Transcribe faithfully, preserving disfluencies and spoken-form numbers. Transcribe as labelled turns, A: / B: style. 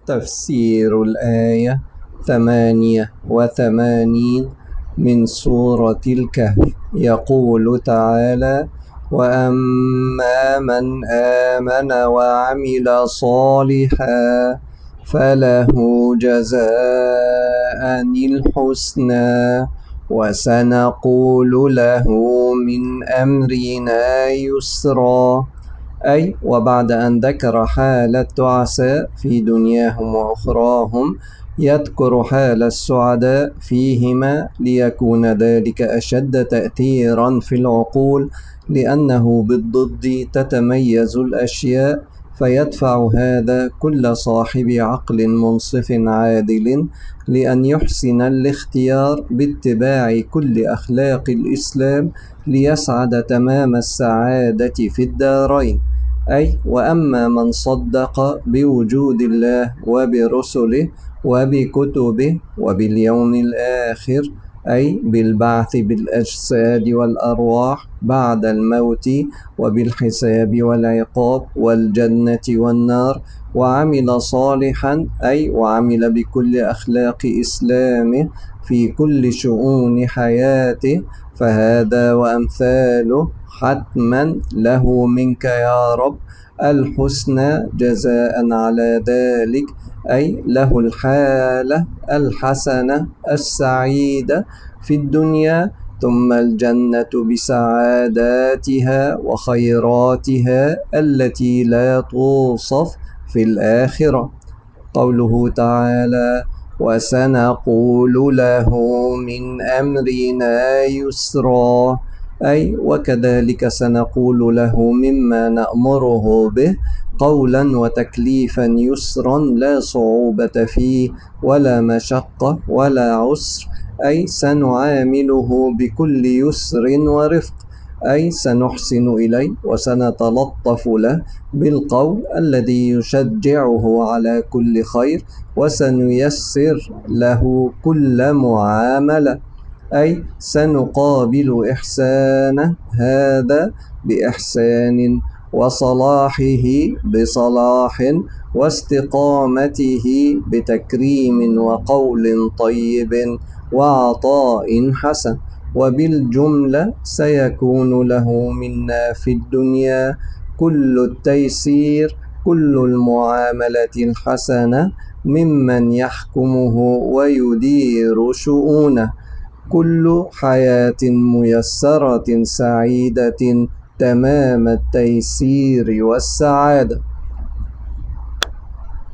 A: تفسير الآية ثمانية وثمانين من سورة الكهف. يقول تعالى: وأما من آمن وعمل صالحا فله جزاء الحسنى وسنقول له من أمرنا يسرا. أي وبعد أن ذكر حال التعساء في دنياهم وأخراهم يذكر حال السعداء فيهما ليكون ذلك أشد تأثيرا في العقول، لأنه بالضد تتميز الأشياء، فيدفع هذا كل صاحب عقل منصف عادل لأن يحسن الاختيار باتباع كل أخلاق الإسلام ليسعد تمام السعادة في الدارين. أي وأما من صدق بوجود الله وبرسله وبكتبه وباليوم الآخر، أي بالبعث بالأجساد والأرواح بعد الموت وبالحساب والعقاب والجنة والنار، وعمل صالحا، أي وعمل بكل أخلاق إسلامه في كل شؤون حياته، فهذا وأمثاله حتما له منك يا رب الحسنى جزاء على ذلك، أي له الحالة الحسنة السعيدة في الدنيا، ثم الجنة بسعاداتها وخيراتها التي لا توصف في الآخرة. قوله تعالى: وسنقول له من أمرنا يسرا، أي وكذلك سنقول له مما نأمره به قولا وتكليفا يسرا لا صعوبة فيه ولا مشقة ولا عسر، أي سنعامله بكل يسر ورفق، أي سنحسن إليه وسنتلطف له بالقول الذي يشجعه على كل خير، وسنيسر له كل معاملة، أي سنقابل إحسانه هذا بإحسان وصلاحه بصلاح واستقامته بتكريم وقول طيب وعطاء حسن. وبالجملة سيكون له منا في الدنيا كل التيسير، كل المعاملة الحسنة ممن يحكمه ويدير شؤونه، كل حياة ميسرة سعيدة تمام التيسير والسعادة.